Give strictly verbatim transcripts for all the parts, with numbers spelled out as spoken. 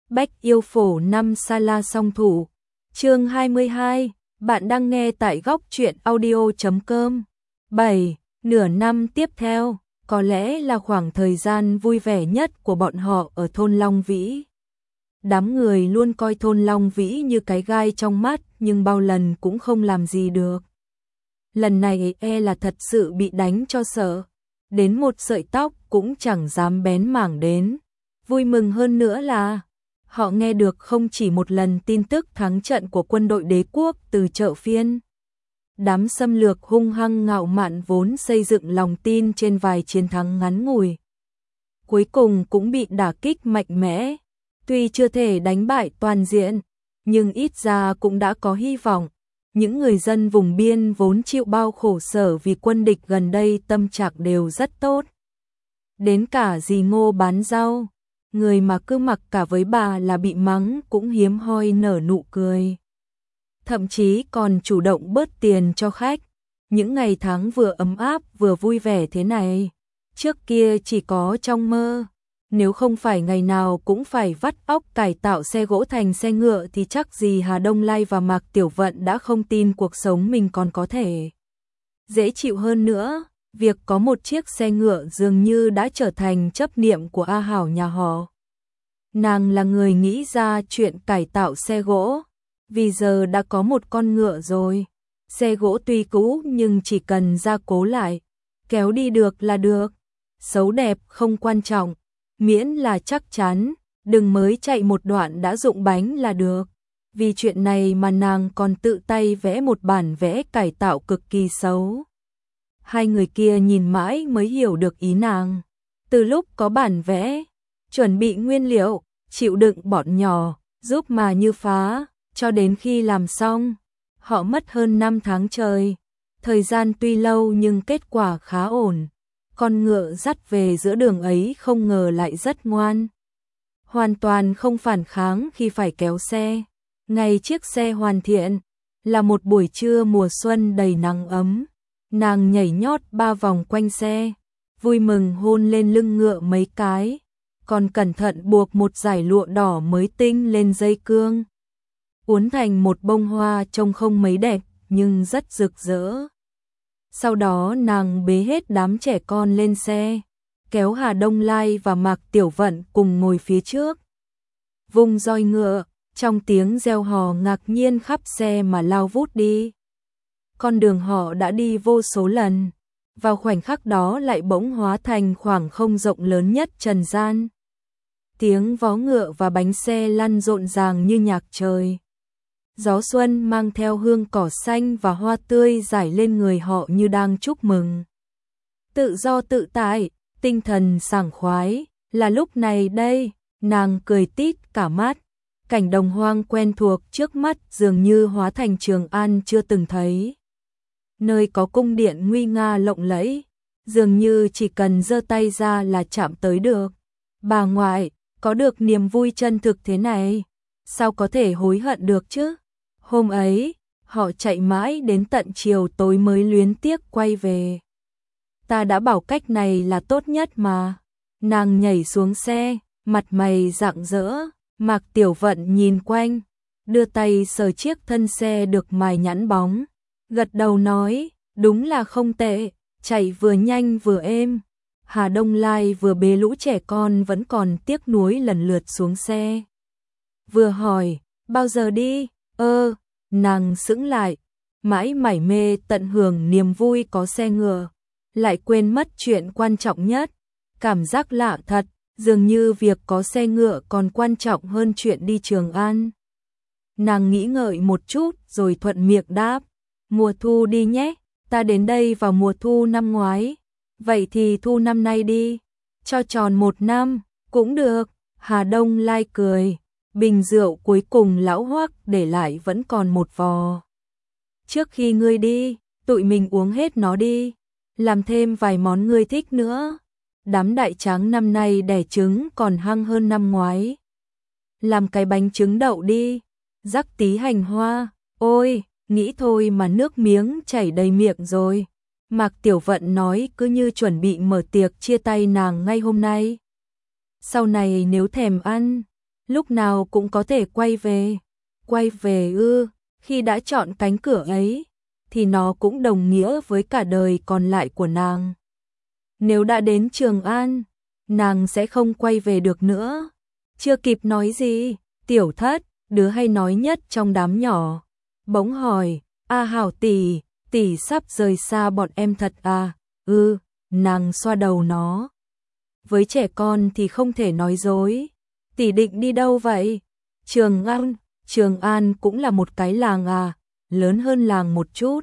Bách yêu phổ năm sa la song thủ. Chương hai mươi hai, bạn đang nghe tại góc truyện audio chấm com. bảy. Nửa năm tiếp theo, có lẽ là khoảng thời gian vui vẻ nhất của bọn họ ở thôn Long Vĩ. Đám người luôn coi thôn Long Vĩ như cái gai trong mắt, nhưng bao lần cũng không làm gì được. Lần này e là thật sự bị đánh cho sợ, đến một sợi tóc cũng chẳng dám bén mảng đến. Vui mừng hơn nữa là họ nghe được không chỉ một lần tin tức thắng trận của quân đội đế quốc từ chợ phiên. Đám xâm lược hung hăng ngạo mạn vốn xây dựng lòng tin trên vài chiến thắng ngắn ngủi, cuối cùng cũng bị đả kích mạnh mẽ. Tuy chưa thể đánh bại toàn diện, nhưng ít ra cũng đã có hy vọng. Những người dân vùng biên vốn chịu bao khổ sở vì quân địch gần đây tâm trạng đều rất tốt. Đến cả dì Ngô bán rau, người mà cứ mặc cả với bà là bị mắng cũng hiếm hoi nở nụ cười. Thậm chí còn chủ động bớt tiền cho khách. Những ngày tháng vừa ấm áp vừa vui vẻ thế này, trước kia chỉ có trong mơ. Nếu không phải ngày nào cũng phải vắt óc cải tạo xe gỗ thành xe ngựa thì chắc gì Hà Đông Lai và Mạc Tiểu Vận đã không tin cuộc sống mình còn có thể dễ chịu hơn nữa. Việc có một chiếc xe ngựa dường như đã trở thành chấp niệm của A Hảo nhà họ. Nàng là người nghĩ ra chuyện cải tạo xe gỗ, vì giờ đã có một con ngựa rồi. Xe gỗ tuy cũ nhưng chỉ cần gia cố lại, kéo đi được là được. Xấu đẹp không quan trọng, miễn là chắc chắn, đừng mới chạy một đoạn đã rụng bánh là được. Vì chuyện này mà nàng còn tự tay vẽ một bản vẽ cải tạo cực kỳ xấu. Hai người kia nhìn mãi mới hiểu được ý nàng. Từ lúc có bản vẽ, chuẩn bị nguyên liệu, chịu đựng bọn nhỏ, giúp mà như phá, cho đến khi làm xong, họ mất hơn năm tháng trời. Thời gian tuy lâu nhưng kết quả khá ổn. Con ngựa dắt về giữa đường ấy không ngờ lại rất ngoan. Hoàn toàn không phản kháng khi phải kéo xe. Ngày chiếc xe hoàn thiện, là một buổi trưa mùa xuân đầy nắng ấm. Nàng nhảy nhót ba vòng quanh xe, vui mừng hôn lên lưng ngựa mấy cái, còn cẩn thận buộc một dải lụa đỏ mới tinh lên dây cương. Uốn thành một bông hoa trông không mấy đẹp, nhưng rất rực rỡ. Sau đó nàng bế hết đám trẻ con lên xe, kéo Hà Đông Lai và Mạc Tiểu Vận cùng ngồi phía trước. Vung roi ngựa, trong tiếng reo hò ngạc nhiên khắp xe mà lao vút đi. Con đường họ đã đi vô số lần, vào khoảnh khắc đó lại bỗng hóa thành khoảng không rộng lớn nhất trần gian. Tiếng vó ngựa và bánh xe lăn rộn ràng như nhạc trời. Gió xuân mang theo hương cỏ xanh và hoa tươi rải lên người họ như đang chúc mừng. Tự do tự tại, tinh thần sảng khoái, là lúc này đây, nàng cười tít cả mắt. Cảnh đồng hoang quen thuộc trước mắt dường như hóa thành Trường An chưa từng thấy. Nơi có cung điện nguy nga lộng lẫy, dường như chỉ cần giơ tay ra là chạm tới được. Bà ngoại, có được niềm vui chân thực thế này, sao có thể hối hận được chứ? Hôm ấy, họ chạy mãi đến tận chiều tối mới luyến tiếc quay về. Ta đã bảo cách này là tốt nhất mà. Nàng nhảy xuống xe, mặt mày rạng rỡ. Mạc Tiểu Vận nhìn quanh, đưa tay sờ chiếc thân xe được mài nhẵn bóng, gật đầu nói, đúng là không tệ, chạy vừa nhanh vừa êm. Hà Đông Lai vừa bế lũ trẻ con vẫn còn tiếc nuối lần lượt xuống xe. Vừa hỏi, bao giờ đi? Ơ, nàng sững lại, mãi mải mê tận hưởng niềm vui có xe ngựa, lại quên mất chuyện quan trọng nhất. Cảm giác lạ thật, dường như việc có xe ngựa còn quan trọng hơn chuyện đi Trường An. Nàng nghĩ ngợi một chút rồi thuận miệng đáp, mùa thu đi nhé, ta đến đây vào mùa thu năm ngoái. Vậy thì thu năm nay đi, cho tròn một năm, cũng được. Hà Đông Lai cười, bình rượu cuối cùng lão Hoắc để lại vẫn còn một vò. Trước khi ngươi đi, tụi mình uống hết nó đi, làm thêm vài món ngươi thích nữa. Đám đại tráng năm nay đẻ trứng còn hăng hơn năm ngoái. Làm cái bánh trứng đậu đi, rắc tí hành hoa, ôi, nghĩ thôi mà nước miếng chảy đầy miệng rồi. Mạc Tiểu Vận nói cứ như chuẩn bị mở tiệc chia tay nàng ngay hôm nay. Sau này nếu thèm ăn, lúc nào cũng có thể quay về. Quay về ư, khi đã chọn cánh cửa ấy, thì nó cũng đồng nghĩa với cả đời còn lại của nàng. Nếu đã đến Trường An, nàng sẽ không quay về được nữa. Chưa kịp nói gì, Tiểu Thất, đứa hay nói nhất trong đám nhỏ, bỗng hỏi, A Hảo tỷ, tỷ sắp rời xa bọn em thật à? Ừ, nàng xoa đầu nó. Với trẻ con thì không thể nói dối. Tỷ định đi đâu vậy? Trường An, Trường An cũng là một cái làng à, lớn hơn làng một chút.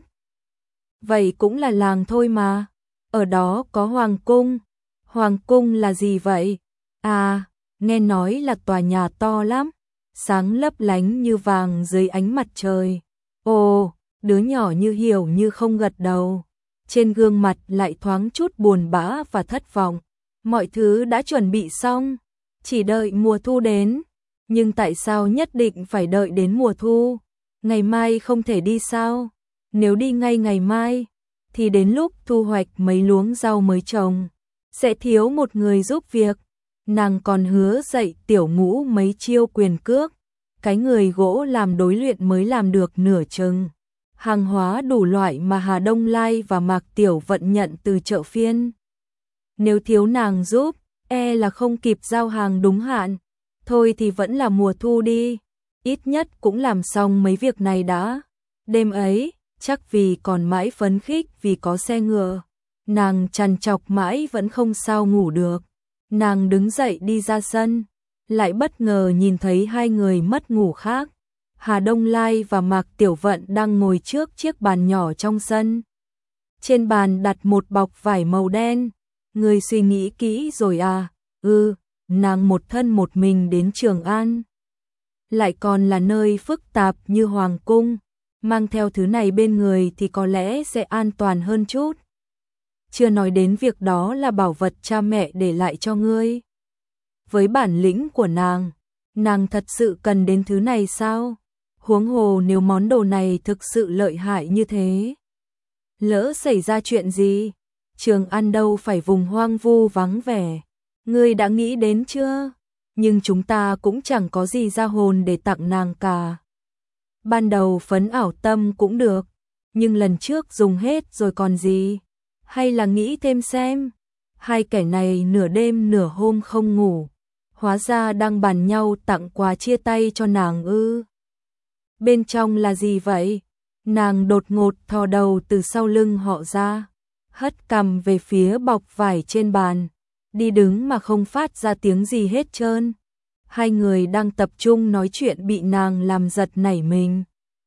Vậy cũng là làng thôi mà. Ở đó có Hoàng cung. Hoàng cung là gì vậy? À, nghe nói là tòa nhà to lắm, sáng lấp lánh như vàng dưới ánh mặt trời. Ồ, đứa nhỏ như hiểu như không gật đầu. Trên gương mặt lại thoáng chút buồn bã và thất vọng. Mọi thứ đã chuẩn bị xong, chỉ đợi mùa thu đến. Nhưng tại sao nhất định phải đợi đến mùa thu? Ngày mai không thể đi sao? Nếu đi ngay ngày mai, thì đến lúc thu hoạch mấy luống rau mới trồng, sẽ thiếu một người giúp việc. Nàng còn hứa dạy Tiểu Ngũ mấy chiêu quyền cước, cái người gỗ làm đối luyện mới làm được nửa chừng. Hàng hóa đủ loại mà Hà Đông Lai và Mạc Tiểu Vận nhận từ chợ phiên. Nếu thiếu nàng giúp, e là không kịp giao hàng đúng hạn. Thôi thì vẫn là mùa thu đi, ít nhất cũng làm xong mấy việc này đã. Đêm ấy, chắc vì còn mãi phấn khích vì có xe ngựa, nàng trằn trọc mãi vẫn không sao ngủ được. Nàng đứng dậy đi ra sân, lại bất ngờ nhìn thấy hai người mất ngủ khác. Hà Đông Lai và Mạc Tiểu Vận đang ngồi trước chiếc bàn nhỏ trong sân. Trên bàn đặt một bọc vải màu đen. Người suy nghĩ kỹ rồi à? Ừ, nàng một thân một mình đến Trường An. Lại còn là nơi phức tạp như Hoàng cung. Mang theo thứ này bên người thì có lẽ sẽ an toàn hơn chút. Chưa nói đến việc đó là bảo vật cha mẹ để lại cho ngươi. Với bản lĩnh của nàng, nàng thật sự cần đến thứ này sao? Huống hồ nếu món đồ này thực sự lợi hại như thế, lỡ xảy ra chuyện gì? Trường An đâu phải vùng hoang vu vắng vẻ. Ngươi đã nghĩ đến chưa? Nhưng chúng ta cũng chẳng có gì ra hồn để tặng nàng cả. Ban đầu phấn ảo tâm cũng được, nhưng lần trước dùng hết rồi còn gì? Hay là nghĩ thêm xem? Hai kẻ này nửa đêm nửa hôm không ngủ, hóa ra đang bàn nhau tặng quà chia tay cho nàng ư? Bên trong là gì vậy? Nàng đột ngột thò đầu từ sau lưng họ ra, hất cằm về phía bọc vải trên bàn, đi đứng mà không phát ra tiếng gì hết trơn. Hai người đang tập trung nói chuyện bị nàng làm giật nảy mình.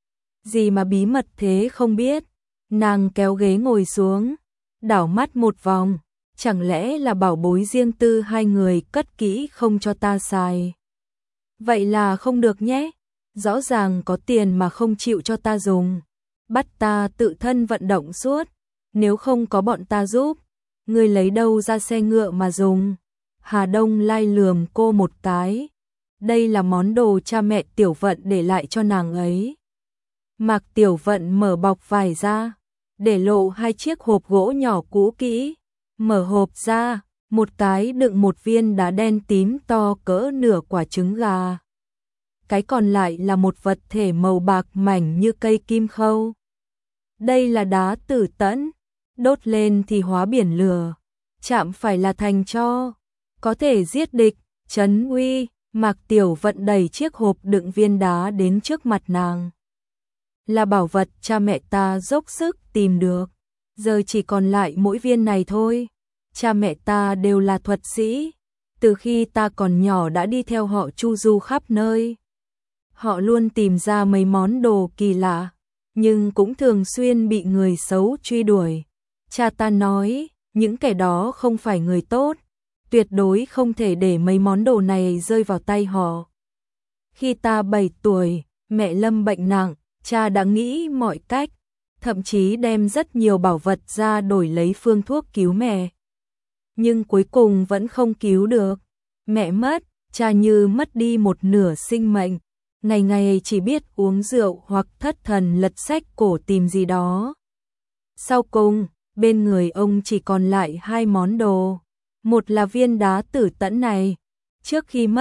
Gì mà bí mật thế không biết? Nàng kéo ghế ngồi xuống, đảo mắt một vòng, chẳng lẽ là bảo bối riêng tư hai người cất kỹ không cho ta xài? Vậy là không được nhé, rõ ràng có tiền mà không chịu cho ta dùng, bắt ta tự thân vận động suốt, nếu không có bọn ta giúp, ngươi lấy đâu ra xe ngựa mà dùng? Hà Đông Lai lườm cô một cái, đây là món đồ cha mẹ Tiểu Vận để lại cho nàng ấy. Mạc Tiểu Vận mở bọc vải ra, để lộ hai chiếc hộp gỗ nhỏ cũ kỹ. Mở hộp ra, một cái đựng một viên đá đen tím to cỡ nửa quả trứng gà. Cái còn lại là một vật thể màu bạc mảnh như cây kim khâu. Đây là đá tử tẫn, đốt lên thì hóa biển lửa, chạm phải là thành tro, có thể giết địch, trấn uy. Mạc Tiểu Vận đẩy chiếc hộp đựng viên đá đến trước mặt nàng. Là bảo vật cha mẹ ta dốc sức tìm được, giờ chỉ còn lại mỗi viên này thôi. Cha mẹ ta đều là thuật sĩ, từ khi ta còn nhỏ đã đi theo họ chu du khắp nơi. Họ luôn tìm ra mấy món đồ kỳ lạ, nhưng cũng thường xuyên bị người xấu truy đuổi. Cha ta nói, những kẻ đó không phải người tốt, tuyệt đối không thể để mấy món đồ này rơi vào tay họ. Khi ta bảy tuổi, mẹ lâm bệnh nặng, cha đã nghĩ mọi cách, thậm chí đem rất nhiều bảo vật ra đổi lấy phương thuốc cứu mẹ. Nhưng cuối cùng vẫn không cứu được. Mẹ mất, cha như mất đi một nửa sinh mệnh, ngày ngày chỉ biết uống rượu hoặc thất thần lật sách cổ tìm gì đó. Sau cùng, bên người ông chỉ còn lại hai món đồ. Một là viên đá tử tẫn này. Trước khi mất,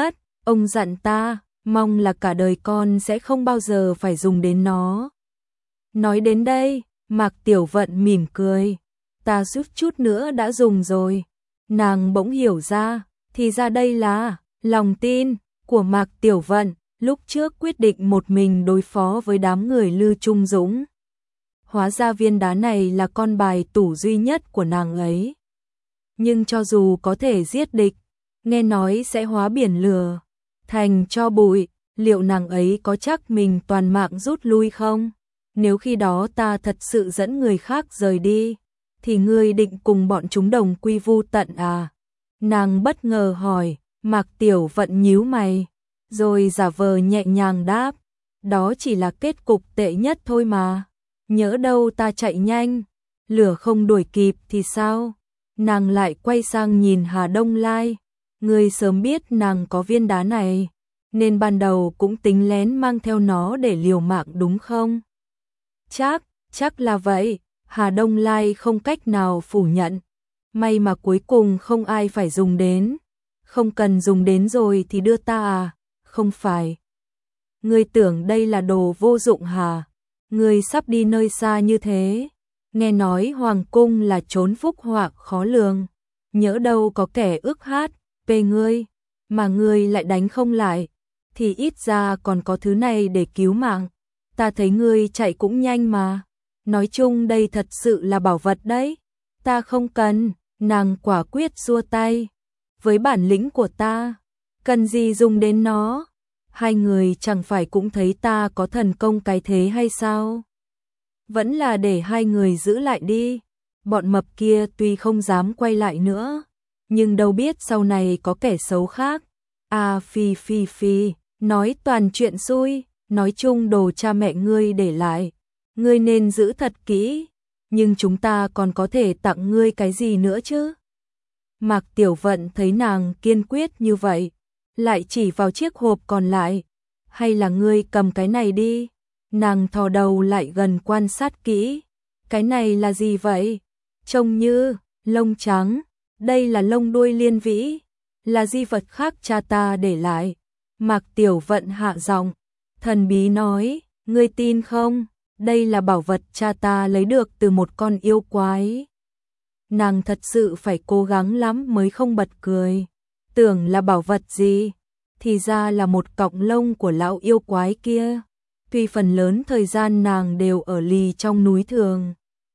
Ông dặn ta, mong là cả đời con sẽ không bao giờ phải dùng đến nó. Nói đến đây, Mạc Tiểu Vận mỉm cười. Ta suýt chút nữa đã dùng rồi. Nàng bỗng hiểu ra, thì ra đây là lòng tin của Mạc Tiểu Vận, lúc trước quyết định một mình đối phó với đám người Lư Trung Dũng. Hóa ra viên đá này là con bài tủ duy nhất của nàng ấy. Nhưng cho dù có thể giết địch, nghe nói sẽ hóa biển lửa thành tro bụi, liệu nàng ấy có chắc mình toàn mạng rút lui không? Nếu khi đó ta thật sự dẫn người khác rời đi, thì ngươi định cùng bọn chúng đồng quy vu tận à? Nàng bất ngờ hỏi. Mạc Tiểu Vận nhíu mày, rồi giả vờ nhẹ nhàng đáp, đó chỉ là kết cục tệ nhất thôi mà. Nhỡ đâu ta chạy nhanh, lửa không đuổi kịp thì sao? Nàng lại quay sang nhìn Hà Đông Lai. Ngươi sớm biết nàng có viên đá này, nên ban đầu cũng tính lén mang theo nó để liều mạng đúng không? Chắc, chắc là vậy. Hà Đông Lai không cách nào phủ nhận. May mà cuối cùng không ai phải dùng đến. Không cần dùng đến rồi thì đưa ta à? Không phải. Ngươi tưởng đây là đồ vô dụng hả? Ngươi sắp đi nơi xa như thế. Nghe nói hoàng cung là chốn phúc họa khó lường. Nhỡ đâu có kẻ ước hát về ngươi, mà ngươi lại đánh không lại, thì ít ra còn có thứ này để cứu mạng. Ta thấy ngươi chạy cũng nhanh mà. Nói chung đây thật sự là bảo vật đấy. Ta không cần. Nàng quả quyết xua tay. Với bản lĩnh của ta, cần gì dùng đến nó? Hai người chẳng phải cũng thấy ta có thần công cái thế hay sao? Vẫn là để hai người giữ lại đi. Bọn mập kia tuy không dám quay lại nữa, nhưng đâu biết sau này có kẻ xấu khác. À phi phi phi, nói toàn chuyện xui, nói chung đồ cha mẹ ngươi để lại, ngươi nên giữ thật kỹ, nhưng chúng ta còn có thể tặng ngươi cái gì nữa chứ? Mạc Tiểu Vận thấy nàng kiên quyết như vậy, lại chỉ vào chiếc hộp còn lại. Hay là ngươi cầm cái này đi? Nàng thò đầu lại gần quan sát kỹ. Cái này là gì vậy? Trông như lông trắng. Đây là lông đuôi liên vĩ, là di vật khác cha ta để lại. Mạc Tiểu Vận hạ giọng, thần bí nói, ngươi tin không? Đây là bảo vật cha ta lấy được từ một con yêu quái. Nàng thật sự phải cố gắng lắm mới không bật cười. Tưởng là bảo vật gì, thì ra là một cọng lông của lão yêu quái kia. Tuy phần lớn thời gian nàng đều ở lì trong núi thường,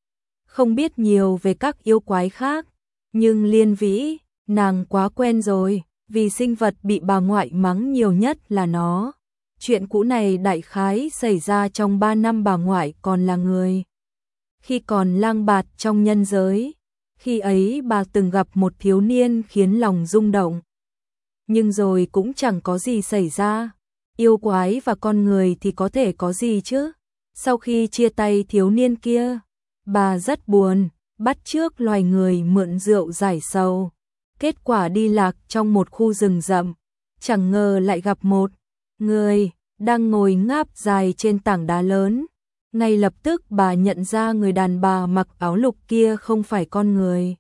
không biết nhiều về các yêu quái khác, nhưng liên vĩ, nàng quá quen rồi, vì sinh vật bị bà ngoại mắng nhiều nhất là nó. Chuyện cũ này đại khái xảy ra trong ba năm bà ngoại còn là người. Khi còn lang bạt trong nhân giới, khi ấy bà từng gặp một thiếu niên khiến lòng rung động. Nhưng rồi cũng chẳng có gì xảy ra. Yêu quái và con người thì có thể có gì chứ? Sau khi chia tay thiếu niên kia, bà rất buồn, bắt chước loài người mượn rượu giải sầu. Kết quả đi lạc trong một khu rừng rậm, chẳng ngờ lại gặp một người đang ngồi ngáp dài trên tảng đá lớn. Ngay lập tức bà nhận ra người đàn bà mặc áo lục kia không phải con người.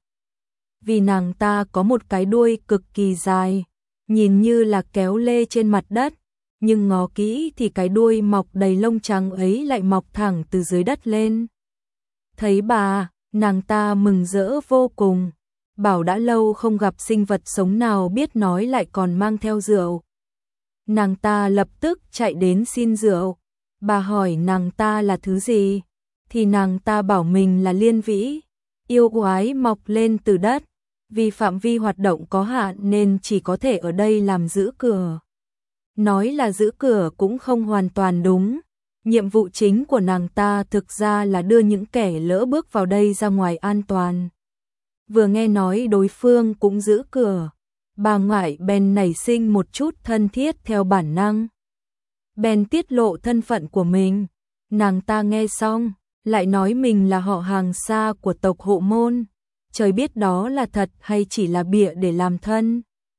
Vì nàng ta có một cái đuôi cực kỳ dài, nhìn như là kéo lê trên mặt đất, nhưng ngó kỹ thì cái đuôi mọc đầy lông trắng ấy lại mọc thẳng từ dưới đất lên. Thấy bà, nàng ta mừng rỡ vô cùng, bảo đã lâu không gặp sinh vật sống nào biết nói lại còn mang theo rượu. Nàng ta lập tức chạy đến xin rượu. Bà hỏi nàng ta là thứ gì, thì nàng ta bảo mình là liên vĩ, yêu quái mọc lên từ đất, vì phạm vi hoạt động có hạn nên chỉ có thể ở đây làm giữ cửa. Nói là giữ cửa cũng không hoàn toàn đúng, nhiệm vụ chính của nàng ta thực ra là đưa những kẻ lỡ bước vào đây ra ngoài an toàn. Vừa nghe nói đối phương cũng giữ cửa, bà ngoại bèn nảy sinh một chút thân thiết theo bản năng. Bèn tiết lộ thân phận của mình. Nàng ta nghe xong, lại nói mình là họ hàng xa của tộc Hộ Môn. Trời biết đó là thật hay chỉ là bịa để làm thân.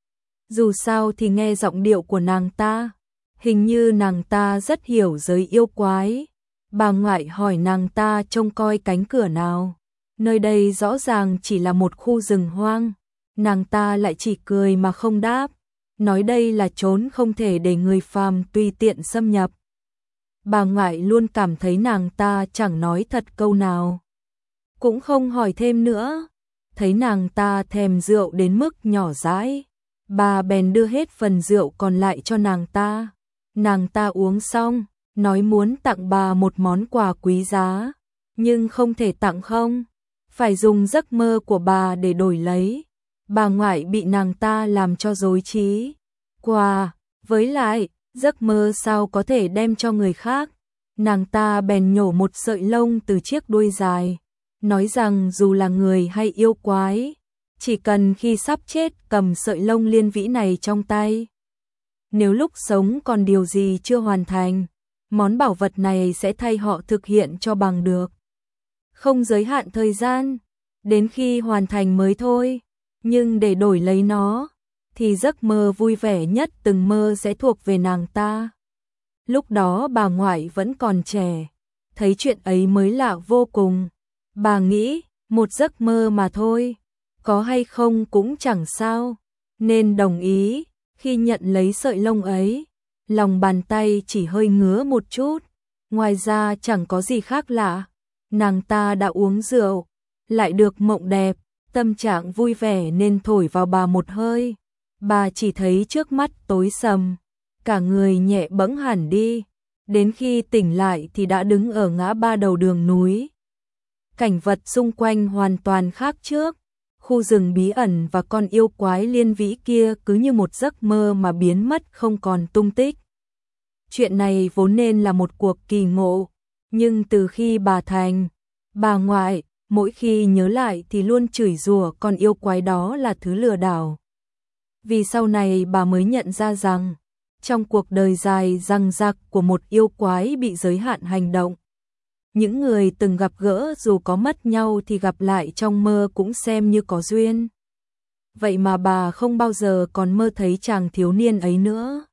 Dù sao thì nghe giọng điệu của nàng ta, hình như nàng ta rất hiểu giới yêu quái. Bà ngoại hỏi nàng ta trông coi cánh cửa nào. Nơi đây rõ ràng chỉ là một khu rừng hoang. Nàng ta lại chỉ cười mà không đáp. nói đây là chốn không thể để người phàm tùy tiện xâm nhập. Bà ngoại luôn cảm thấy nàng ta chẳng nói thật câu nào, cũng không hỏi thêm nữa. Thấy nàng ta thèm rượu đến mức nhỏ dãi, bà bèn đưa hết phần rượu còn lại cho nàng ta. Nàng ta uống xong, nói muốn tặng bà một món quà quý giá, nhưng không thể tặng không, phải dùng giấc mơ của bà để đổi lấy. Bà ngoại bị nàng ta làm cho rối trí. Quà, với lại, giấc mơ sao có thể đem cho người khác. Nàng ta bèn nhổ một sợi lông từ chiếc đuôi dài, nói rằng dù là người hay yêu quái, chỉ cần khi sắp chết cầm sợi lông liên vĩ này trong tay, nếu lúc sống còn điều gì chưa hoàn thành, món bảo vật này sẽ thay họ thực hiện cho bằng được. Không giới hạn thời gian, đến khi hoàn thành mới thôi, nhưng để đổi lấy nó, thì giấc mơ vui vẻ nhất từng mơ sẽ thuộc về nàng ta. Lúc đó bà ngoại vẫn còn trẻ, thấy chuyện ấy mới lạ vô cùng. Bà nghĩ, một giấc mơ mà thôi, có hay không cũng chẳng sao, nên đồng ý. Khi nhận lấy sợi lông ấy, lòng bàn tay chỉ hơi ngứa một chút, ngoài ra chẳng có gì khác lạ. Nàng ta đã uống rượu, lại được mộng đẹp, tâm trạng vui vẻ nên thổi vào bà một hơi. Bà chỉ thấy trước mắt tối sầm, cả người nhẹ bẫng hẳn đi, đến khi tỉnh lại thì đã đứng ở ngã ba đầu đường núi. Cảnh vật xung quanh hoàn toàn khác trước, khu rừng bí ẩn và con yêu quái liên vĩ kia cứ như một giấc mơ mà biến mất không còn tung tích. Chuyện này vốn nên là một cuộc kỳ ngộ, nhưng từ khi bà thành bà ngoại, mỗi khi nhớ lại thì luôn chửi rủa con yêu quái đó là thứ lừa đảo. Vì sau này bà mới nhận ra rằng, trong cuộc đời dài dằng dặc của một yêu quái bị giới hạn hành động, những người từng gặp gỡ dù có mất nhau thì gặp lại trong mơ cũng xem như có duyên. Vậy mà bà không bao giờ còn mơ thấy chàng thiếu niên ấy nữa.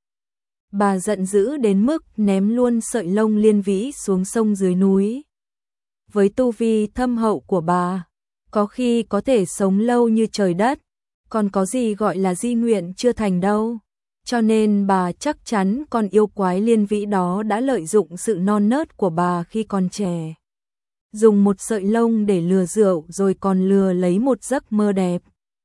Bà giận dữ đến mức ném luôn sợi lông liên vĩ xuống sông dưới núi. Với tu vi thâm hậu của bà, có khi có thể sống lâu như trời đất, còn có gì gọi là di nguyện chưa thành đâu. Cho nên bà chắc chắn con yêu quái liên vĩ đó đã lợi dụng sự non nớt của bà khi còn trẻ, dùng một sợi lông để lừa rượu rồi còn lừa lấy một giấc mơ đẹp.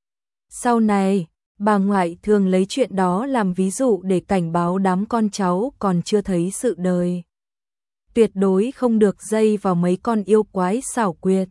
Sau này, bà ngoại thường lấy chuyện đó làm ví dụ để cảnh báo đám con cháu còn chưa thấy sự đời. Tuyệt đối không được dây vào mấy con yêu quái xảo quyệt,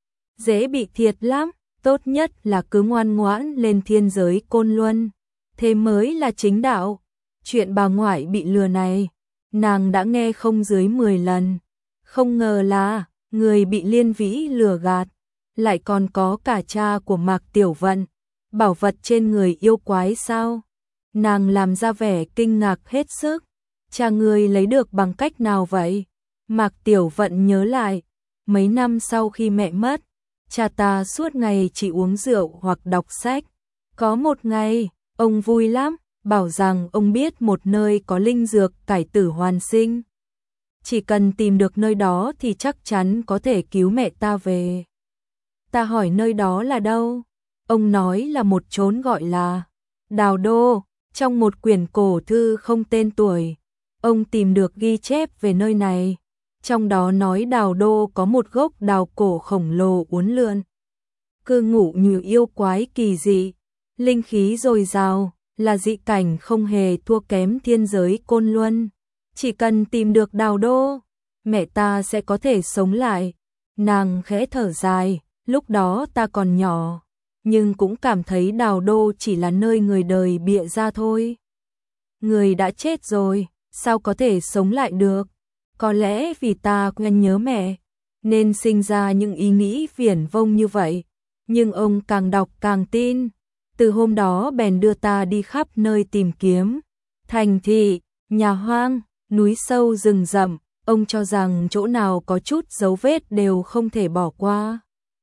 dễ bị thiệt lắm, tốt nhất là cứ ngoan ngoãn lên thiên giới Côn Luân, thế mới là chính đạo. Chuyện bà ngoại bị lừa này, nàng đã nghe không dưới mười lần, không ngờ là người bị liên vĩ lừa gạt, lại còn có cả cha của Mạc Tiểu Vận, bảo vật trên người yêu quái sao? Nàng làm ra vẻ kinh ngạc hết sức, cha người lấy được bằng cách nào vậy? Mạc Tiểu Vận nhớ lại, mấy năm sau khi mẹ mất, cha ta suốt ngày chỉ uống rượu hoặc đọc sách. Có một ngày, ông vui lắm, bảo rằng ông biết một nơi có linh dược cải tử hoàn sinh. Chỉ cần tìm được nơi đó thì chắc chắn có thể cứu mẹ ta về. Ta hỏi nơi đó là đâu? Ông nói là một chốn gọi là Đào Đô, trong một quyển cổ thư không tên tuổi. Ông tìm được ghi chép về nơi này. Trong đó nói Đào Đô có một gốc đào cổ khổng lồ uốn lượn, cư ngụ như yêu quái kỳ dị, linh khí dồi dào, là dị cảnh không hề thua kém thiên giới Côn Luân. Chỉ cần tìm được Đào Đô, mẹ ta sẽ có thể sống lại. Nàng khẽ thở dài, lúc đó ta còn nhỏ, nhưng cũng cảm thấy Đào Đô chỉ là nơi người đời bịa ra thôi. Người đã chết rồi, sao có thể sống lại được? Có lẽ vì ta quen nhớ mẹ, nên sinh ra những ý nghĩ viển vông như vậy. Nhưng ông càng đọc càng tin. Từ hôm đó bèn đưa ta đi khắp nơi tìm kiếm. Thành thị, nhà hoang, núi sâu rừng rậm, ông cho rằng chỗ nào có chút dấu vết đều không thể bỏ qua.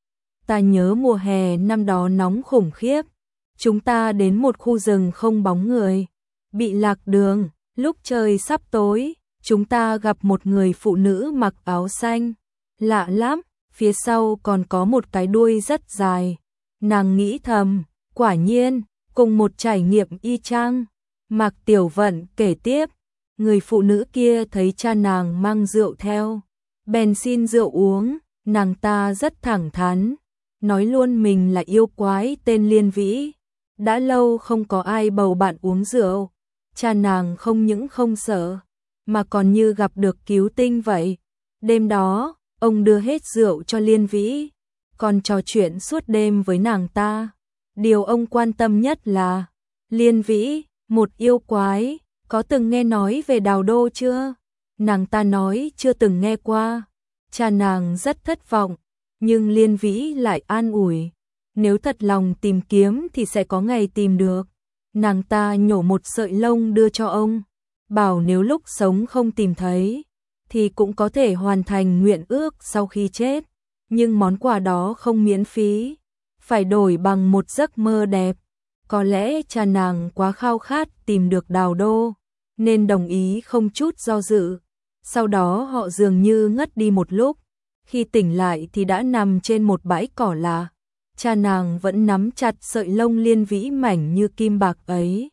Ta nhớ mùa hè năm đó nóng khủng khiếp. Chúng ta đến một khu rừng không bóng người, bị lạc đường. Lúc trời sắp tối, chúng ta gặp một người phụ nữ mặc áo xanh. Lạ lắm, phía sau còn có một cái đuôi rất dài. Nàng nghĩ thầm, quả nhiên, cùng một trải nghiệm y chang. Mạc Tiểu Vận kể tiếp, người phụ nữ kia thấy cha nàng mang rượu theo, bèn xin rượu uống, nàng ta rất thẳng thắn, nói luôn mình là yêu quái tên Liên Vĩ, đã lâu không có ai bầu bạn uống rượu, cha nàng không những không sợ, mà còn như gặp được cứu tinh vậy. Đêm đó, ông đưa hết rượu cho Liên Vĩ, còn trò chuyện suốt đêm với nàng ta. Điều ông quan tâm nhất là, Liên Vĩ, một yêu quái, có từng nghe nói về Đào Đô chưa? Nàng ta nói chưa từng nghe qua. Cha nàng rất thất vọng, nhưng Liên Vĩ lại an ủi, nếu thật lòng tìm kiếm thì sẽ có ngày tìm được. Nàng ta nhổ một sợi lông đưa cho ông, bảo nếu lúc sống không tìm thấy, thì cũng có thể hoàn thành nguyện ước sau khi chết, nhưng món quà đó không miễn phí, phải đổi bằng một giấc mơ đẹp. Có lẽ cha nàng quá khao khát tìm được Đào Đô, nên đồng ý không chút do dự. Sau đó họ dường như ngất đi một lúc, khi tỉnh lại thì đã nằm trên một bãi cỏ lạ. Cha nàng vẫn nắm chặt sợi lông Liên Vĩ mảnh như kim bạc ấy.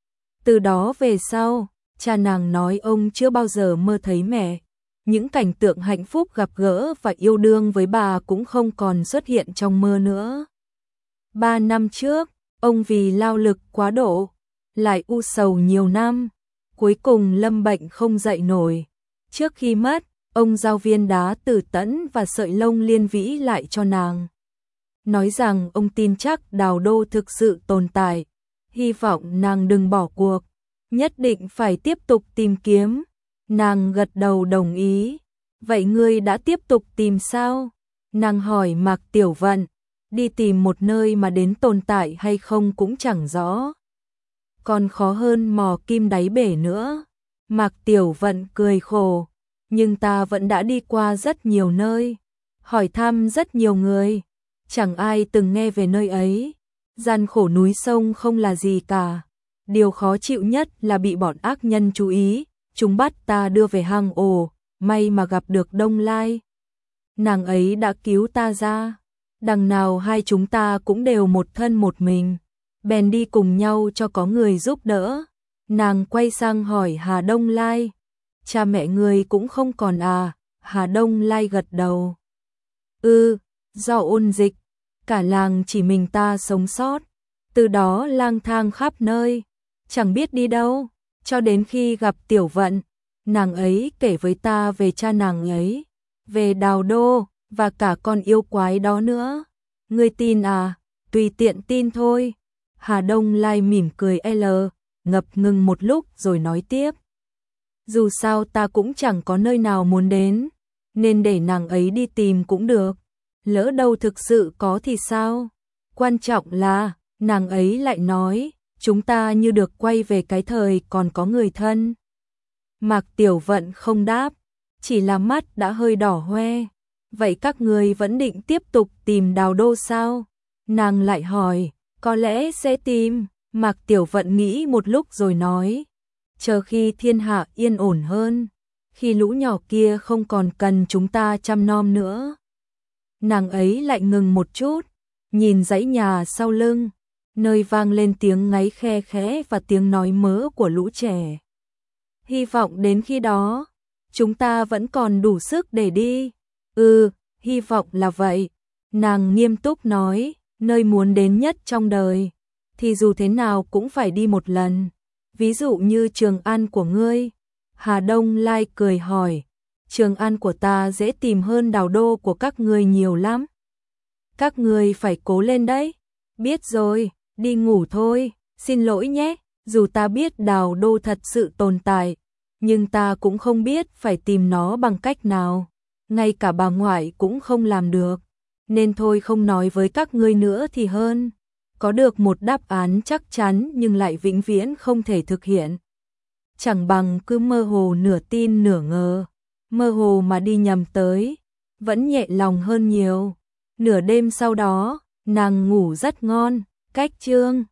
Từ đó về sau, cha nàng nói ông chưa bao giờ mơ thấy mẹ. Những cảnh tượng hạnh phúc gặp gỡ và yêu đương với bà cũng không còn xuất hiện trong mơ nữa. Ba năm trước, ông vì lao lực quá độ, lại u sầu nhiều năm, cuối cùng lâm bệnh không dậy nổi. Trước khi mất, ông giao viên đá Tử Tẫn và sợi lông Liên Vĩ lại cho nàng, nói rằng ông tin chắc Đào Đô thực sự tồn tại, hy vọng nàng đừng bỏ cuộc, nhất định phải tiếp tục tìm kiếm. Nàng gật đầu đồng ý. Vậy ngươi đã tiếp tục tìm sao? Nàng hỏi Mạc Tiểu Vận. Đi tìm một nơi mà đến tồn tại hay không cũng chẳng rõ, còn khó hơn mò kim đáy bể nữa. Mạc Tiểu Vận cười khổ, nhưng ta vẫn đã đi qua rất nhiều nơi, hỏi thăm rất nhiều người, chẳng ai từng nghe về nơi ấy. Gian khổ núi sông không là gì cả, điều khó chịu nhất là bị bọn ác nhân chú ý, chúng bắt ta đưa về hang ổ, may mà gặp được Đông Lai. Nàng ấy đã cứu ta ra, đằng nào hai chúng ta cũng đều một thân một mình, bèn đi cùng nhau cho có người giúp đỡ. Nàng quay sang hỏi Hà Đông Lai, cha mẹ người cũng không còn à? Hà Đông Lai gật đầu. Ừ, do ôn dịch, cả làng chỉ mình ta sống sót, từ đó lang thang khắp nơi, chẳng biết đi đâu, cho đến khi gặp Tiểu Vận, nàng ấy kể với ta về cha nàng ấy, về Đào Đô, và cả con yêu quái đó nữa. Ngươi tin à? Tùy tiện tin thôi. Hà Đông Lai mỉm cười L, ngập ngừng một lúc rồi nói tiếp. Dù sao ta cũng chẳng có nơi nào muốn đến, nên để nàng ấy đi tìm cũng được. Lỡ đâu thực sự có thì sao? Quan trọng là, nàng ấy lại nói, chúng ta như được quay về cái thời còn có người thân. Mạc Tiểu Vận không đáp, chỉ là mắt đã hơi đỏ hoe. Vậy các người vẫn định tiếp tục tìm Đào Đô sao? Nàng lại hỏi, có lẽ sẽ tìm. Mạc Tiểu Vận nghĩ một lúc rồi nói, chờ khi thiên hạ yên ổn hơn, khi lũ nhỏ kia không còn cần chúng ta chăm nom nữa. Nàng ấy lại ngừng một chút, nhìn dãy nhà sau lưng, nơi vang lên tiếng ngáy khe khẽ và tiếng nói mớ của lũ trẻ. Hy vọng đến khi đó, chúng ta vẫn còn đủ sức để đi. Ừ, hy vọng là vậy. Nàng nghiêm túc nói, nơi muốn đến nhất trong đời, thì dù thế nào cũng phải đi một lần. Ví dụ như Trường An của ngươi. Hà Đông Lai cười hỏi, Trường An của ta dễ tìm hơn Đào Đô của các ngươi nhiều lắm. Các ngươi phải cố lên đấy. Biết rồi, đi ngủ thôi, xin lỗi nhé, dù ta biết Đào Đô thật sự tồn tại, nhưng ta cũng không biết phải tìm nó bằng cách nào. Ngay cả bà ngoại cũng không làm được, nên thôi không nói với các ngươi nữa thì hơn. Có được một đáp án chắc chắn nhưng lại vĩnh viễn không thể thực hiện, chẳng bằng cứ mơ hồ nửa tin nửa ngờ. Mơ hồ mà đi nhầm tới, vẫn nhẹ lòng hơn nhiều. Nửa đêm sau đó, nàng ngủ rất ngon. Cách chương